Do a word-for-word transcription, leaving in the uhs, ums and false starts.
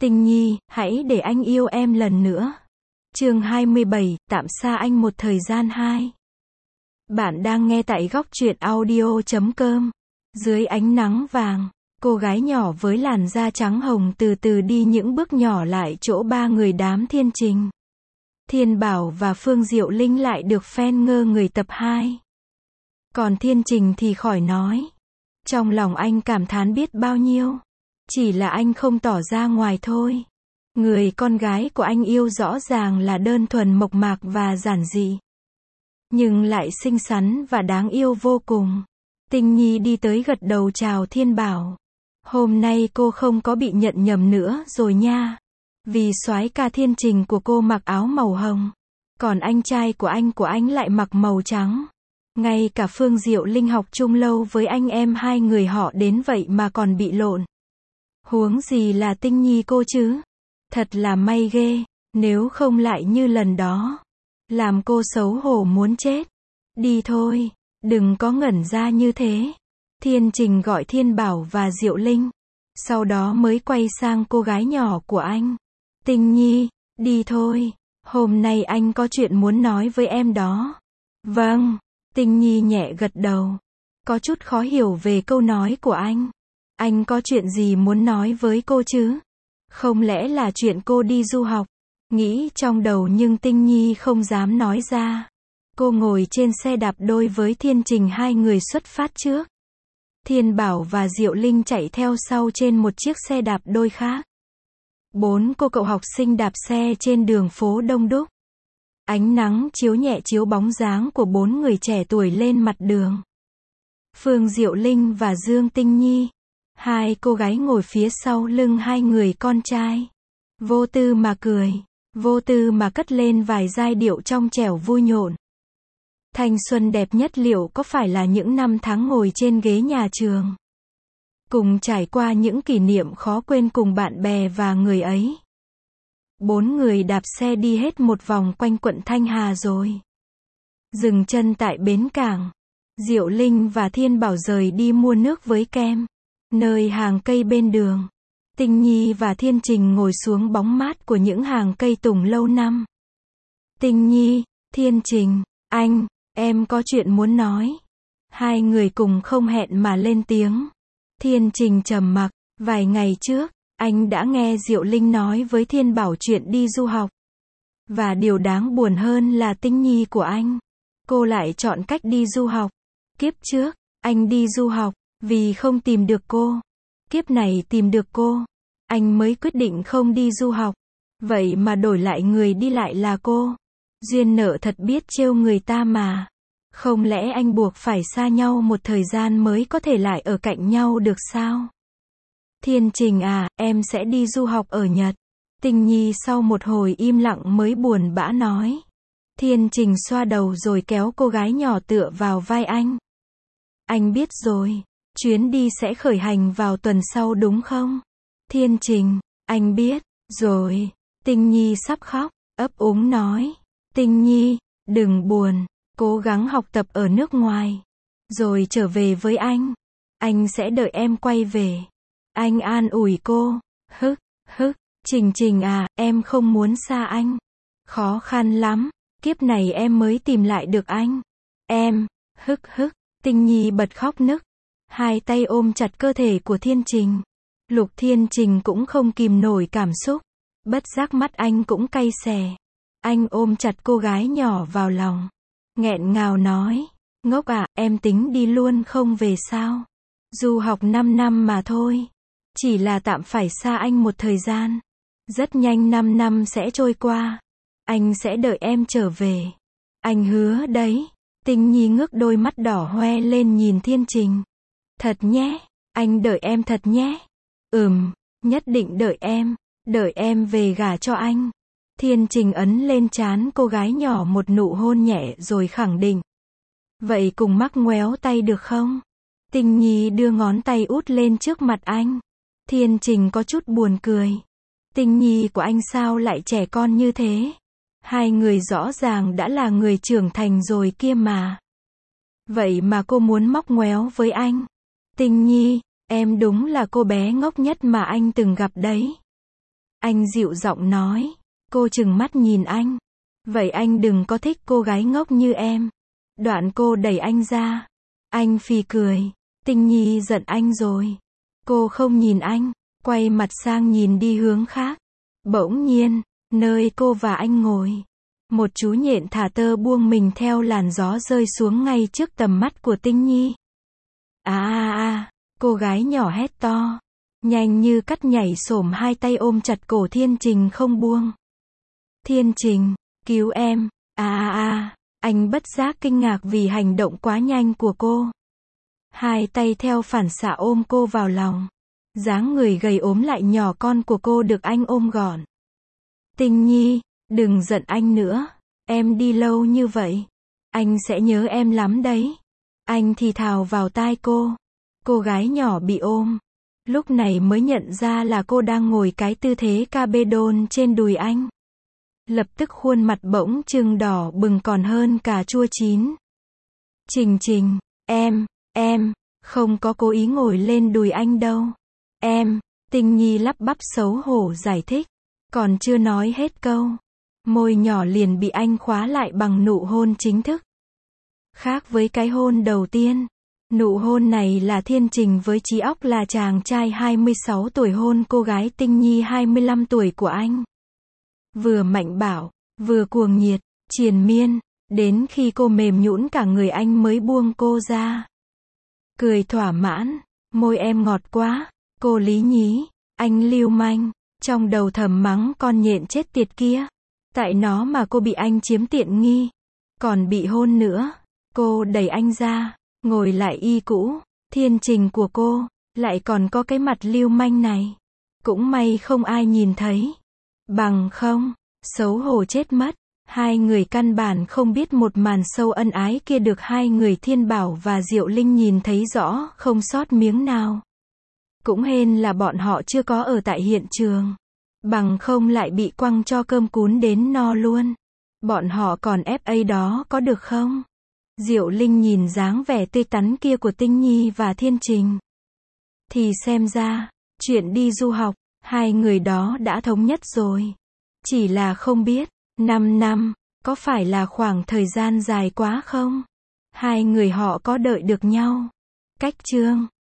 Tinh Nhi, hãy để anh yêu em lần nữa. Chương hai mươi bảy, tạm xa anh một thời gian hai. Bạn đang nghe tại góc truyện audio chấm com. Dưới ánh nắng vàng, cô gái nhỏ với làn da trắng hồng từ từ đi những bước nhỏ lại chỗ ba người đám Thiên Trình. Thiên Bảo và Phương Diệu Linh lại được fan ngơ người tập hai. Còn Thiên Trình thì khỏi nói. Trong lòng anh cảm thán biết bao nhiêu. Chỉ là anh không tỏ ra ngoài thôi. Người con gái của anh yêu rõ ràng là đơn thuần mộc mạc và giản dị. Nhưng lại xinh xắn và đáng yêu vô cùng. Tinh Nhi đi tới gật đầu chào Thiên Bảo. Hôm nay cô không có bị nhận nhầm nữa rồi nha. Vì soái ca Thiên Trình của cô mặc áo màu hồng. Còn anh trai của anh của anh lại mặc màu trắng. Ngay cả Phương Diệu Linh học chung lâu với anh em hai người họ đến vậy mà còn bị lộn. Huống gì là Tinh Nhi cô chứ. Thật là may ghê. Nếu không lại như lần đó. Làm cô xấu hổ muốn chết. Đi thôi. Đừng có ngẩn ra như thế. Thiên Trình gọi Thiên Bảo và Diệu Linh. Sau đó mới quay sang cô gái nhỏ của anh. Tinh Nhi, đi thôi. Hôm nay anh có chuyện muốn nói với em đó. Vâng. Tinh Nhi nhẹ gật đầu. Có chút khó hiểu về câu nói của anh. Anh có chuyện gì muốn nói với cô chứ? Không lẽ là chuyện cô đi du học? Nghĩ trong đầu nhưng Tinh Nhi không dám nói ra. Cô ngồi trên xe đạp đôi với Thiên Trình, hai người xuất phát trước. Thiên Bảo và Diệu Linh chạy theo sau trên một chiếc xe đạp đôi khác. Bốn cô cậu học sinh đạp xe trên đường phố đông đúc. Ánh nắng chiếu nhẹ chiếu bóng dáng của bốn người trẻ tuổi lên mặt đường. Phương Diệu Linh và Dương Tinh Nhi. Hai cô gái ngồi phía sau lưng hai người con trai. Vô tư mà cười. Vô tư mà cất lên vài giai điệu trong trẻo vui nhộn. Thanh xuân đẹp nhất liệu có phải là những năm tháng ngồi trên ghế nhà trường. Cùng trải qua những kỷ niệm khó quên cùng bạn bè và người ấy. Bốn người đạp xe đi hết một vòng quanh quận Thanh Hà rồi. Dừng chân tại bến cảng. Diệu Linh và Thiên Bảo rời đi mua nước với kem. Nơi hàng cây bên đường. Tinh Nhi và Thiên Trình ngồi xuống bóng mát của những hàng cây tùng lâu năm. Tinh Nhi, Thiên Trình, anh, em có chuyện muốn nói. Hai người cùng không hẹn mà lên tiếng. Thiên Trình trầm mặc. Vài ngày trước, anh đã nghe Diệu Linh nói với Thiên Bảo chuyện đi du học. Và điều đáng buồn hơn là Tinh Nhi của anh. Cô lại chọn cách đi du học. Kiếp trước, anh đi du học vì không tìm được cô. Kiếp này tìm được cô. Anh mới quyết định không đi du học. Vậy mà đổi lại người đi lại là cô. Duyên nợ thật biết trêu người ta mà. Không lẽ anh buộc phải xa nhau một thời gian mới có thể lại ở cạnh nhau được sao? Thiên Trình à, em sẽ đi du học ở Nhật. Tinh Nhi sau một hồi im lặng mới buồn bã nói. Thiên Trình xoa đầu rồi kéo cô gái nhỏ tựa vào vai anh. Anh biết rồi. Chuyến đi sẽ khởi hành vào tuần sau đúng không? Thiên Trình, anh biết rồi. Tinh Nhi sắp khóc, ấp úng nói. Tinh Nhi, đừng buồn. Cố gắng học tập ở nước ngoài. Rồi trở về với anh. Anh sẽ đợi em quay về. Anh an ủi cô. Hức, hức, Trình Trình à, em không muốn xa anh. Khó khăn lắm. Kiếp này em mới tìm lại được anh. Em, hức hức. Tinh Nhi bật khóc nức. Hai tay ôm chặt cơ thể của Thiên Trình. Lục Thiên Trình cũng không kìm nổi cảm xúc. Bất giác mắt anh cũng cay xè. Anh ôm chặt cô gái nhỏ vào lòng. Nghẹn ngào nói. Ngốc à, em tính đi luôn không về sao? Du học năm năm mà thôi. Chỉ là tạm phải xa anh một thời gian. Rất nhanh năm năm sẽ trôi qua. Anh sẽ đợi em trở về. Anh hứa đấy. Tinh Nhi ngước đôi mắt đỏ hoe lên nhìn Thiên Trình. Thật nhé. Anh đợi em thật nhé. Ừm, nhất định đợi em. Đợi em về gả cho anh. Thiên Trình ấn lên trán cô gái nhỏ một nụ hôn nhẹ rồi khẳng định. Vậy cùng mắc ngoéo tay được không? Tinh Nhi đưa ngón tay út lên trước mặt anh. Thiên Trình có chút buồn cười. Tinh Nhi của anh sao lại trẻ con như thế? Hai người rõ ràng đã là người trưởng thành rồi kia mà. Vậy mà cô muốn móc ngoéo với anh. Tinh Nhi, em đúng là cô bé ngốc nhất mà anh từng gặp đấy. Anh dịu giọng nói. Cô trừng mắt nhìn anh. Vậy anh đừng có thích cô gái ngốc như em. Đoạn cô đẩy anh ra. Anh phì cười. Tinh Nhi giận anh rồi. Cô không nhìn anh, quay mặt sang nhìn đi hướng khác. Bỗng nhiên, nơi cô và anh ngồi, một chú nhện thả tơ buông mình theo làn gió rơi xuống ngay trước tầm mắt của Tinh Nhi. À à à, cô gái nhỏ hét to, nhanh như cắt nhảy xổm hai tay ôm chặt cổ Thiên Trình không buông. Thiên Trình, cứu em, à à à, anh bất giác kinh ngạc vì hành động quá nhanh của cô. Hai tay theo phản xạ ôm cô vào lòng. Dáng người gầy ốm lại nhỏ con của cô được anh ôm gọn. Tinh Nhi, đừng giận anh nữa. Em đi lâu như vậy, anh sẽ nhớ em lắm đấy. Anh thì thào vào tai cô. Cô gái nhỏ bị ôm. Lúc này mới nhận ra là cô đang ngồi cái tư thế cabedon trên đùi anh. Lập tức khuôn mặt bỗng trừng đỏ bừng còn hơn cà chua chín. Trình Trình, em, em, không có cố ý ngồi lên đùi anh đâu. Em, Tinh Nhi lắp bắp xấu hổ giải thích. Còn chưa nói hết câu, môi nhỏ liền bị anh khóa lại bằng nụ hôn chính thức. Khác với cái hôn đầu tiên, nụ hôn này là Thiên Trình với trí óc là chàng trai hai mươi sáu tuổi hôn cô gái Tinh Nhi hai mươi lăm tuổi của anh. Vừa mạnh bạo, vừa cuồng nhiệt, triền miên, đến khi cô mềm nhũn cả người anh mới buông cô ra. Cười thỏa mãn, môi em ngọt quá, cô lý nhí, anh lưu manh, trong đầu thầm mắng con nhện chết tiệt kia. Tại nó mà cô bị anh chiếm tiện nghi, còn bị hôn nữa. Cô đẩy anh ra, ngồi lại y cũ. Thiên Trình của cô, lại còn có cái mặt lưu manh này. Cũng may không ai nhìn thấy. Bằng không, xấu hổ chết mất. Hai người căn bản không biết một màn sâu ân ái kia được hai người Thiên Bảo và Diệu Linh nhìn thấy rõ, không sót miếng nào. Cũng hên là bọn họ chưa có ở tại hiện trường. Bằng không lại bị quăng cho cơm cún đến no luôn. Bọn họ còn ép a đó có được không? Diệu Linh nhìn dáng vẻ tươi tắn kia của Tinh Nhi và Thiên Trình. Thì xem ra, chuyện đi du học, hai người đó đã thống nhất rồi. Chỉ là không biết, năm năm, có phải là khoảng thời gian dài quá không? Hai người họ có đợi được nhau. Cách chương